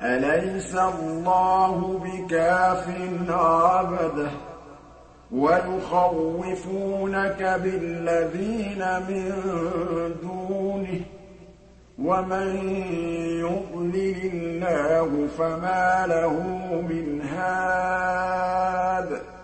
أَلَيْسَ اللَّهُ بِكَافٍ عَبْدَهُ وَيُخَوِّفُونَكَ بِالَّذِينَ مِن دُونِهِ ۚ وَمَن يُضْلِلِ اللَّهُ فَمَا لَهُ مِنْ هَادٍ